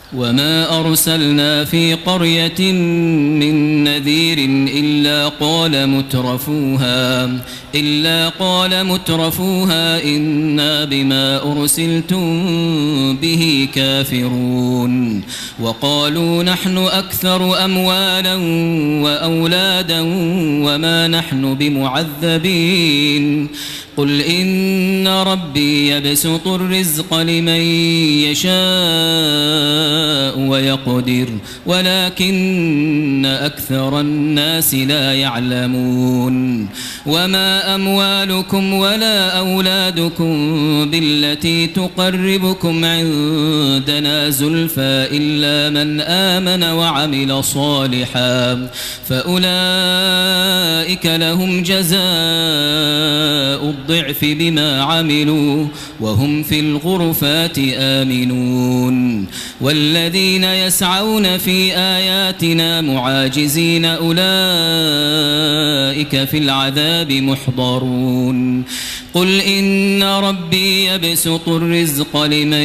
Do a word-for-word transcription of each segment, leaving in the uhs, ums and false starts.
وما أرسلنا في قرية من نذير إلا قال مترفوها إلا قال مترفوها إنا بما أرسلتم به كافرون وقالوا نحن أكثر أموالا وأولادا وما نحن بمعذبين قل إن ربي يبسط الرزق لمن يشاء ويقدر ولكن أكثر الناس لا يعلمون وما أموالكم ولا أولادكم بالتي تقربكم عندنا زلفى إلا من آمن وعمل صالحا فأولئك لهم جزاء الضعف بما عملوا وهم في الغرفات آمنون والذين يسعون في آياتنا معاجزين أولئك في العذاب محضرون قل إن ربي يبسط الرزق لمن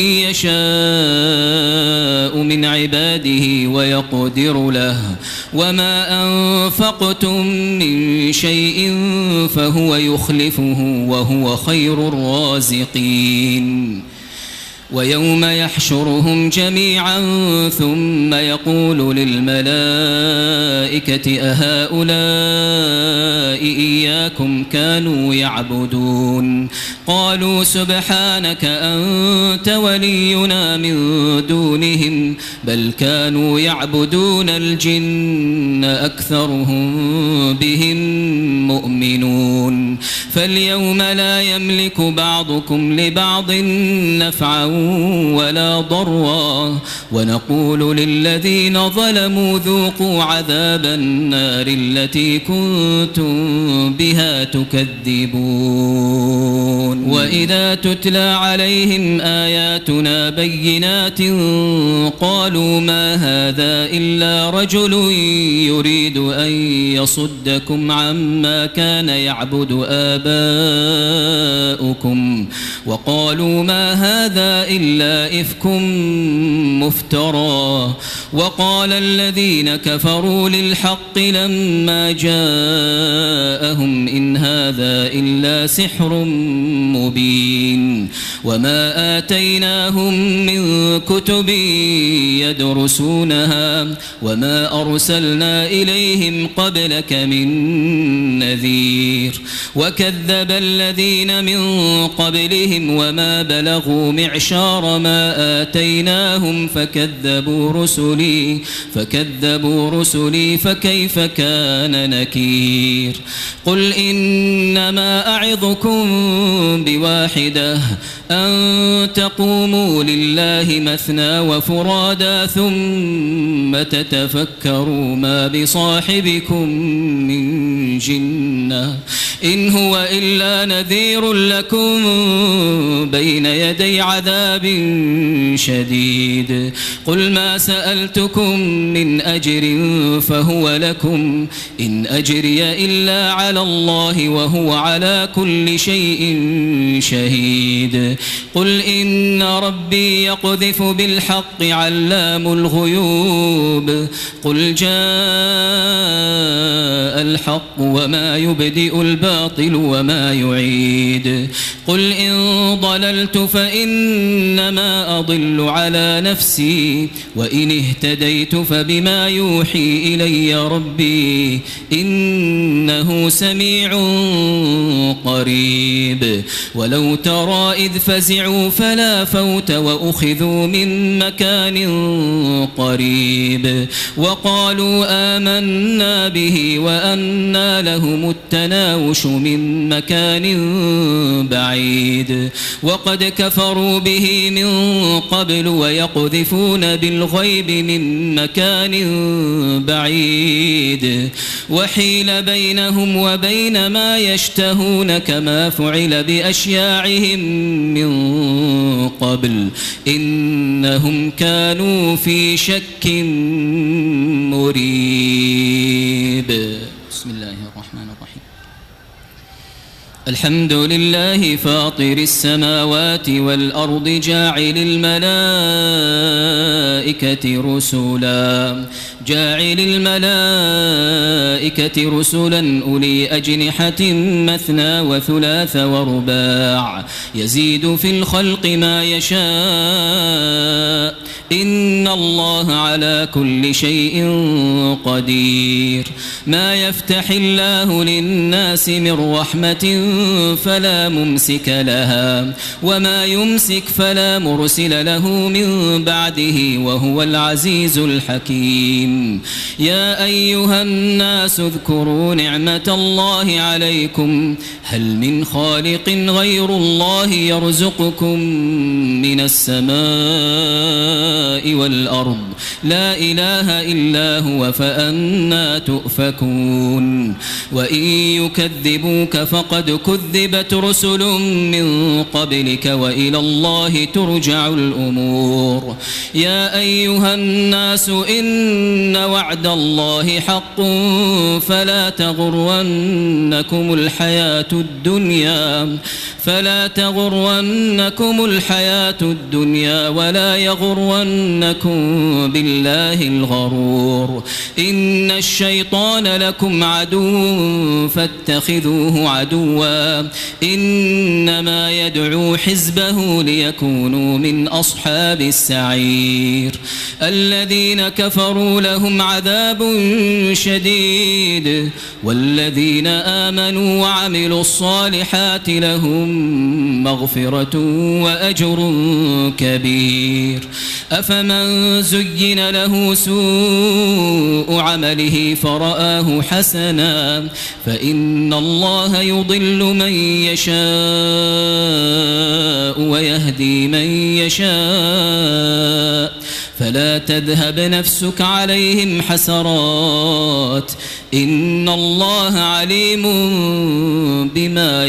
يشاء من عباده ويقدر له وما أنفقتم من شيء فهو يخلفه وهو خير الرازقين ويوم يحشرهم جميعا ثم يقول للملائكة أهؤلاء إياكم كانوا يعبدون قالوا سبحانك أنت ولينا من دونهم بل كانوا يعبدون الجن أكثرهم بهم مؤمنون فاليوم لا يملك بعضكم لبعض نفعا ولا ضرا ونقول للذين ظلموا ذوقوا عذاب النار التي كنتم بها تكذبون وإذا تتلى عليهم آياتنا بينات قالوا ما هذا إلا رجل يريد أن يصدكم عما كان يعبد آباؤكم وقالوا ما هذا إلا إفك مفترى وقال الذين كفروا للحق لما جاءهم إن هذا إلا سحر مبين وما آتيناهم من كتب يدرسونها وما أرسلنا إليهم قبلك من نذير وكذب الذين من قبلهم وما بلغوا معشار ما آتيناهم فكذبوا رسلي فكذبوا رسلي فكيف كان نكير قل إنما أعظكم بواحدة أن تقوموا لله مثنى وفرادا ثم تتفكروا ما بصاحبكم من جنة إن هو إلا نذير لكم بين يدي عذاب شديد قل ما سألتكم من أجر فهو لكم إن أجري إلا على الله وهو على كل شيء شهيد قل إن ربي يقذف بالحق علام الغيوب قل جاء الحق وما يبدئ الباطل وما يعيد قل إن ضللت فإنما أضل على نفسي وإن اهتديت فبما يوحي إلي ربي إنه سميع قريب ولو ترى إذ فزعوا فلا فوت وأخذوا من مكان قريب وقالوا آمنا به وأنى لهم التناوش من مكان بعيد وقد كفروا به من قبل ويقذفون بالغيب من مكان بعيد وحيل بينهم وبين ما يشتهون كما فعل بأشياعهم من قبل إنهم كانوا في شك مريب بسم الله الرحمن الرحيم الحمد لله فاطر السماوات والأرض جاعل الملائكة الملائكة رسلا جاعل الملائكة رسلا أولي أجنحة مثنى وثلاث ورباع يزيد في الخلق ما يشاء إن الله على كل شيء قدير ما يفتح الله للناس من رحمة فلا ممسك لها وما يمسك فلا مرسل له من بعده وهو العزيز الحكيم يا أيها الناس اذكروا نعمة الله عليكم هل من خالق غير الله يرزقكم من السماء والأرض لا إله إلا هو فأنى تؤفكون وإن يكذبوك فقد كذبت رسل من قبلك وإلى الله ترجع الأمور يا أيها الناس إن وعد الله حق فلا تغرنكم الحياة الدنيا فلا تغرنكم الحياة الدنيا ولا يغرنكم بالله الغرور إن الشيطان لكم عدو فاتخذوه عدوا إنما يدعو حزبه ليكونوا من أصحاب السعير الذين كفروا لهم عذاب شديد والذين آمنوا وعملوا الصالحات لهم مغفرة وأجر كبير أفمن زين له سوء عمله فرآه حسنا فإن الله يضل من يشاء ويهدي من يشاء فلا تذهب نفسك عليهم حسرات إن الله عليم بما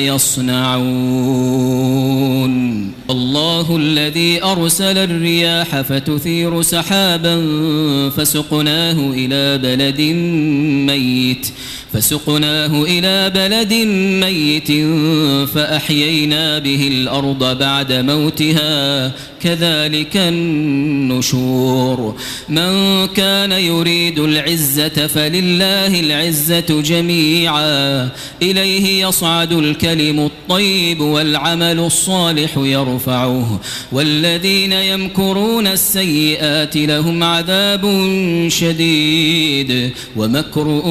يصنعون الله الذي أرسل الرياح فتثير سحابا فسقناه إلى بلد ميت فسقناه إلى بلد ميت فأحيينا به الأرض بعد موتها كذلك النشور من كان يريد العزة فلله العزة جميعا إليه يصعد الكلم الطيب والعمل الصالح يرفعه والذين يمكرون السيئات لهم عذاب شديد ومكر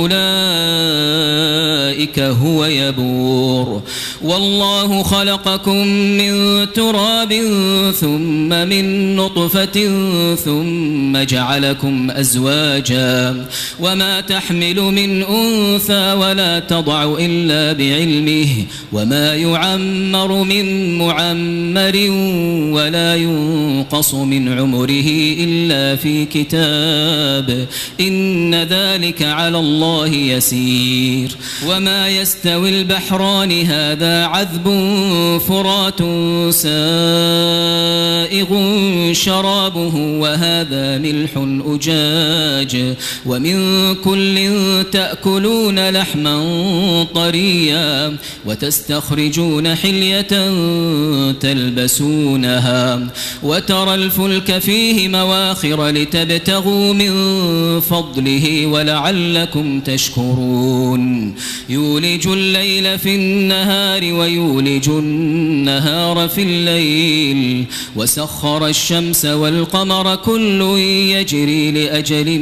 أولئك هو يبور والله خلقكم من تراب ثم من نطفة ثم جعلكم أزواجا وما تحمل من أنثى ولا تضع إلا بعلمه وما يعمر من معمر ولا ينقص من عمره إلا في كتاب إن ذلك على الله يسير وما يستوي البحران هذا عذب فرات سائغ شرابه وهذا ملح أجاج ومن كل تأكلون لحما طريا وتستخرجون حلية تلبسونها وترى الفلك فيه مواخر لتبتغوا من فضله ولعلكم تشكرون يولج الليل في النهار ويولج النهار في الليل وسخر الشمس والقمر كل يجري لأجل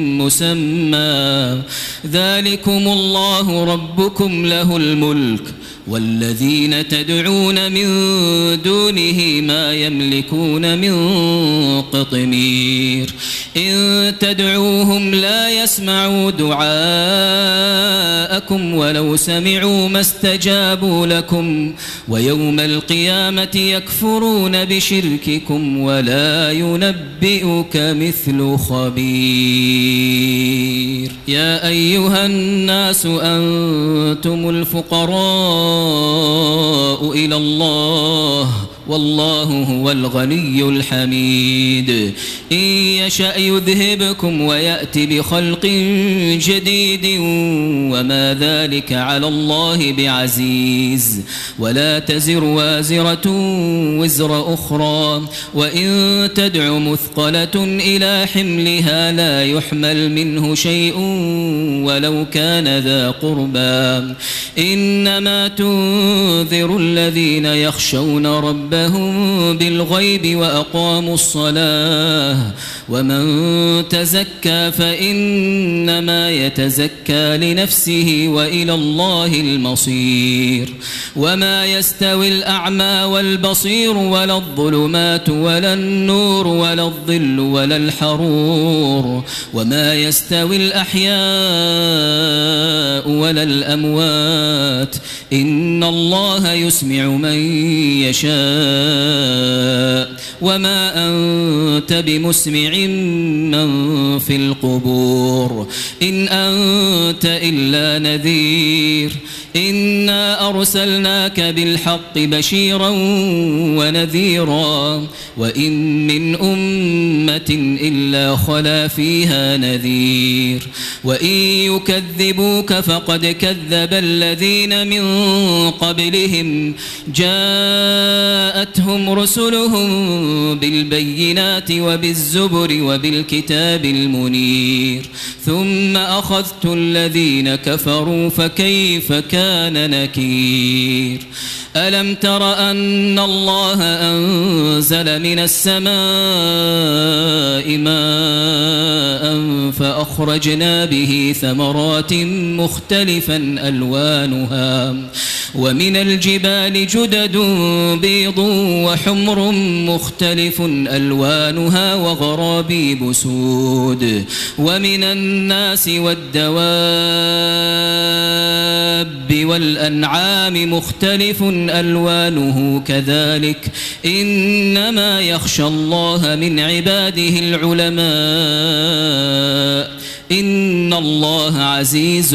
مسمى ذلكم الله ربكم له الملك والذين تدعون من دونه ما يملكون من قطمير إن تدعوهم لا يسمعوا دعاءكم ولو سمعوا ما استجابوا لكم ويوم القيامة يكفرون بشرككم ولا ينبئك مثل خبير يا أيها الناس أنتم الفقراء إلى الله والله هو الغني الحميد. إن يشأ يذهبكم ويأتي بخلق جديد وما ذلك على الله بعزيز. ولا تزر وازرة وزر أخرى وإن تدع مثقلة إلى حملها لا يحمل منه شيء ولو كان ذا قربى. إنما تنذر الذين يخشون ربهم بالغيب وأقاموا الصلاة ومن تزكى فإنما يتزكى لنفسه وإلى الله المصير. وما يستوي الأعمى والبصير ولا الظلمات ولا النور ولا الظل ولا الحرور وما يستوي الأحياء ولا الأموات إن الله يسمع من يشاء وما أنت بمسمع من في القبور إن أنت إلا نذير. إنا أرسلناك بالحق بشيرا ونذيرا وإن من أمة إلا خلا فيها نذير. وإن يكذبوك فقد كذب الذين من قبلهم جاءتهم رسلهم بالبينات وبالزبر وبالكتاب المنير ثم أخذت الذين كفروا فكيف كان نكير. ألم تر أن الله أنزل من السماء ماء فأخرجنا به ثمرات مختلفا ألوانها ومن الجبال جدد بيض وحمر مختلف ألوانها وغرابيب سود ومن الناس والدواب والأنعام مختلف ألوانه كذلك إنما يخشى الله من عباده العلماء إن الله عزيز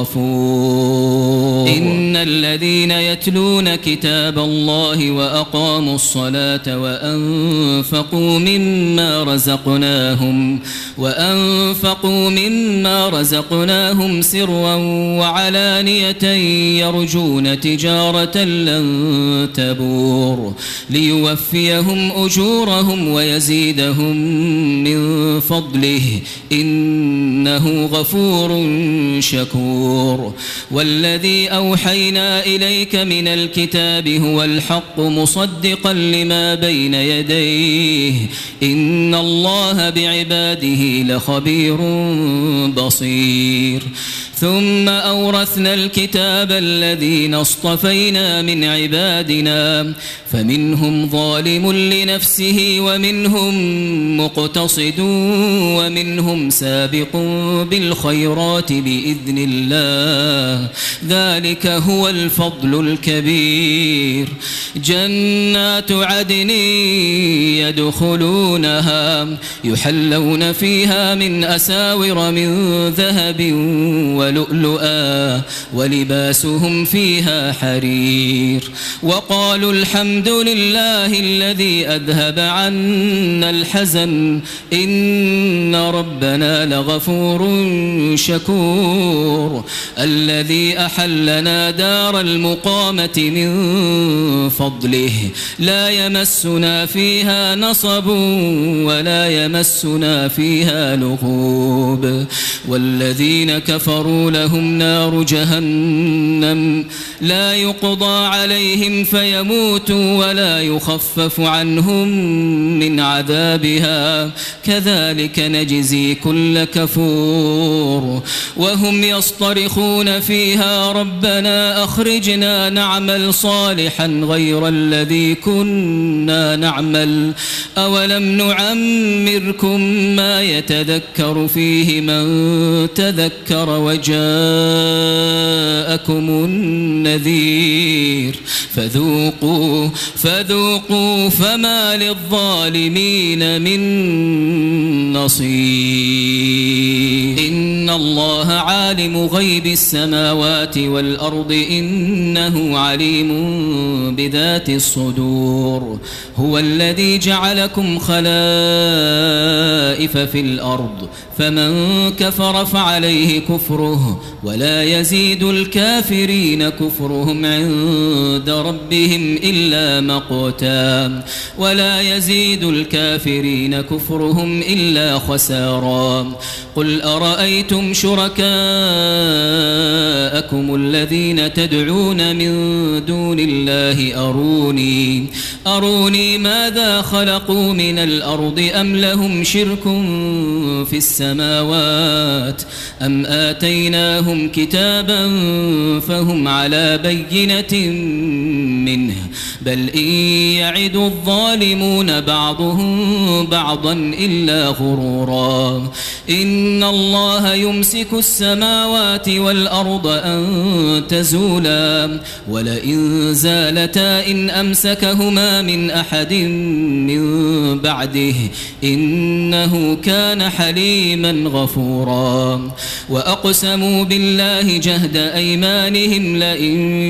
غفور. إن الذين يتلون كتاب الله وأقاموا الصلاة وأنفقوا مما رزقناهم وأنفقوا مما رزقناهم سرا وعلانية يرجون تجارة لن تبور ليوفيهم أجورهم ويزيدهم من فضله إنه غفور شكور. والذي أوحينا إليك من الكتاب هو الحق مصدقا لما بين يديه إن الله بعباده لخبير بصير. ثم أورثنا الكتاب الذين اصطفينا من عبادنا فمنهم ظالم لنفسه ومنهم مقتصد ومنهم سابق بالخيرات بإذن الله ذلك هو الفضل الكبير. جنات عدن يدخلونها يحلون فيها من أساور من ذهب ولؤلؤا ولباسهم فيها حرير وقالوا الحمد لله الذي أذهب عنا الحزن إن ربنا لغفور شكور. الذي أحلنا دار المقامة من فضله لا يمسنا فيها نصب ولا يمسنا فيها لغوب. والذين كفروا لهم نار جهنم لا يقضى عليهم فيموتوا ولا يخفف عنهم من عذابها كذلك نجزي كل كفور. وهم يصطرخون فيها ربنا أخرجنا نعمل صالحا غير الذي كنا نعمل أولم نعمركم ما يتذكر فيه من تذكر وجاءكم النذير فذوقوا فذوقوا فما للظالمين من نصير. إن الله عالم غيب السماوات والأرض إنه عليم بذات الصدور هو الذي جعلكم خلائف في الأرض فمن كفر فعليه كفره ولا يزيد الكافرين كفرهم عند ربهم إلا مقتا ولا يزيد الكافرين كفرهم إلا خسارا قل أرأيتم شركاءكم الذين تدعون من دون الله أروني أروني ماذا خلقوا من الأرض أم لهم شرك في السماوات أم آتيناهم كتابا فهم على بينة منه بل إن يعد الظالمون بعضهم بعضا إلا غرورا إن الله يمسك السماوات والأرض أن تزولا ولئن زالتا إن أمسكهما من أحد من بعده إنه كان حليما غفورا وأقسموا بالله جهد أيمانهم لئن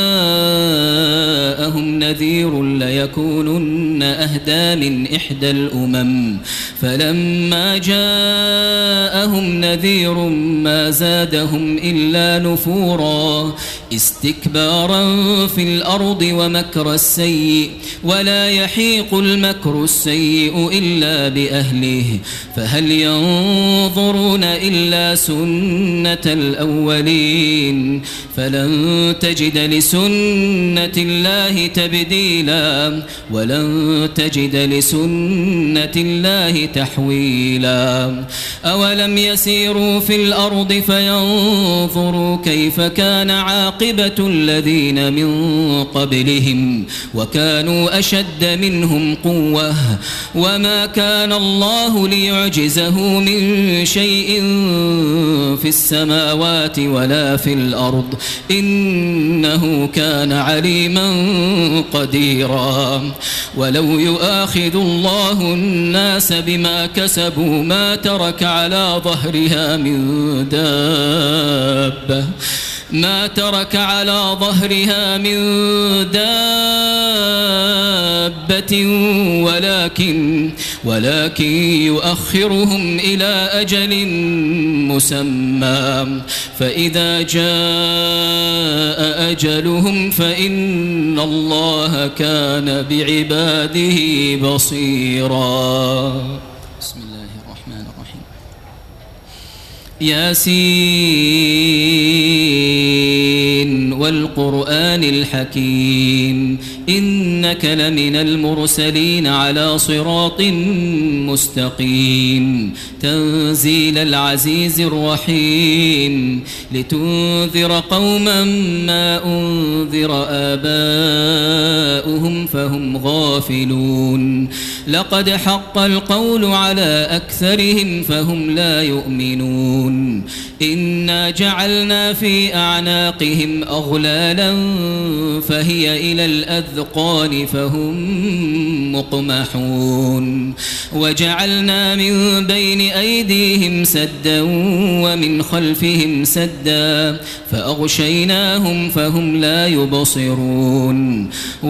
جاءهم نذير ليكونن أهدى من إحدى الأمم فلما جاءهم نذير ما زادهم إلا نفورا استكبارا في الأرض ومكر السيء ولا يحيق المكر السيء إلا بأهله فهل ينظرون إلا سنة الأولين فلن تجد لسنة الله تبديلا ولن تجد لسنة الله تحويلا أولم يسيروا في الأرض فينظروا كيف كان عاقبة الذين من قبلهم وكانوا أشد منهم قوة وما كان الله ليعجزه من شيء في السماوات ولا في الأرض إنه كان عليما قديرا ولو يؤاخذ الله الناس بما كسبوا ما ترك على ظهرها من دابة ما ترك على ظهرها من دابة ولكن ولكن يؤخرهم إلى أجل مسمى فإذا جاء أجلهم فإن الله كان بعباده بصيرا بسم الله الرحمن الرحيم ياسين والقرآن الحكيم إنك لمن المرسلين على صراط مستقيم تنزيل العزيز الرحيم لتنذر قوما ما أنذر آباؤهم فهم غافلون لقد حق القول على أكثرهم فهم لا يؤمنون إنا جعلنا في أعناقهم أغلالا فهي إلى الأذقان فهم مقمحون وجعلنا من بين أيديهم سدا ومن خلفهم سدا فأغشيناهم فهم لا يبصرون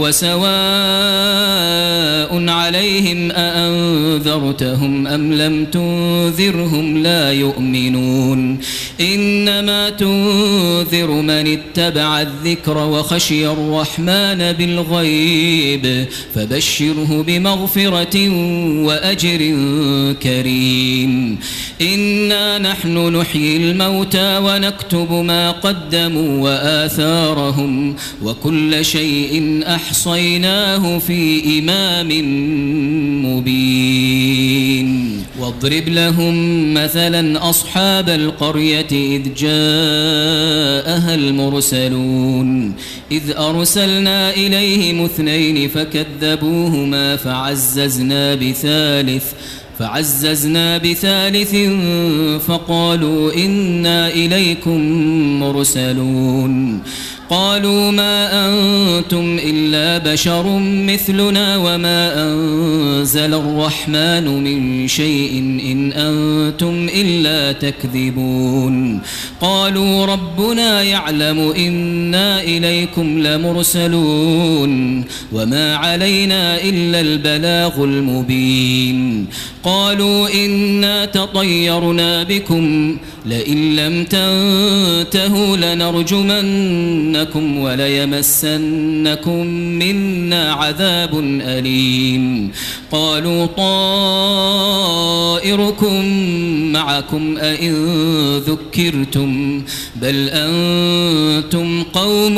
وسواء عليهم أأنذرتهم أم لم تنذرهم لا يؤمنون إنما تنذر من اتبع الذكر وخشي الرحمن بالغيب فبشره بمغفرة وأجر كريم إنا نحن نحيي الموتى ونكتب ما قدموا وآثارهم وكل شيء أحصيناه في إمام مبين واضرب لهم مثلا أصحاب القرية إذ جاءها المرسلون إذ أرسلنا إليهم اثنين فكذبوهما فعززنا بثالث فعززنا بثالث فقالوا إنا إليكم مرسلون قالوا ما أنتم إلا بشر مثلنا وما أنزل الرحمن من شيء إن أنتم إلا تكذبون قالوا ربنا يعلم إنا إليكم لمرسلون وما علينا إلا البلاغ المبين قالوا إنا تطيرنا بكم لئن لم تنتهوا لنرجمنكم وليمسنكم منا عذاب أليم قالوا طائركم معكم أئن ذكرتم بل أنتم قوم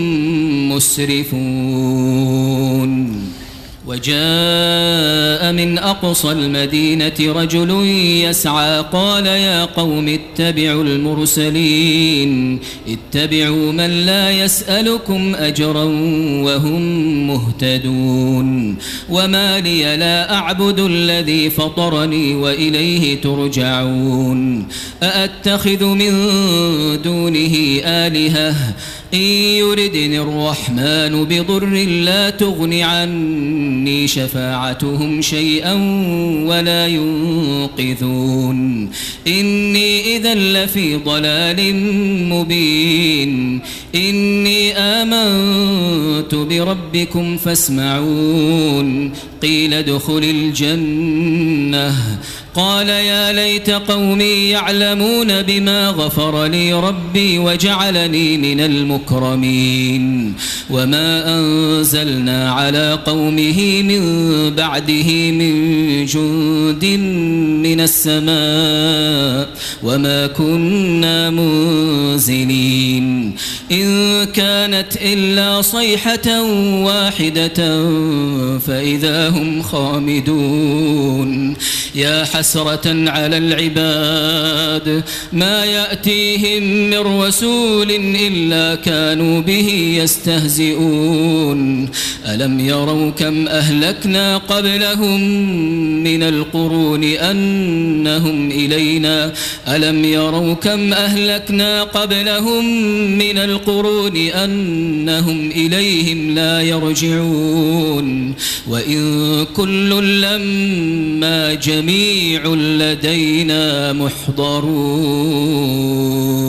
مسرفون وجاء من أقصى المدينة رجل يسعى قال يا قوم اتبعوا المرسلين اتبعوا من لا يسألكم أجرا وهم مهتدون وما لي لا أعبد الذي فطرني وإليه ترجعون أأتخذ من دونه آلهة إن يردني الرحمن بضر لا تغن عني شفاعتهم شيئا ولا ينقذون إني إذا لفي ضلال مبين إني آمنت بربكم فاسمعون قيل ادخل الجنة قال يا ليت قومي يعلمون بما غفر لي ربي وجعلني من المكرمين وما أنزلنا على قومه من بعده من جند من السماء وما كنا منزلين إن كانت إلا صيحة واحدة فإذا هم خامدون يا حسرة على العباد ما يأتيهم من رسول إلا كانوا به يستهزئون ألم يروا كم أهلكنا قبلهم من القرون أنهم إلينا ألم يروا كم أهلكنا قبلهم من القرون أنهم إليهم لا يرجعون وإن كل لما جميع لدينا محضرون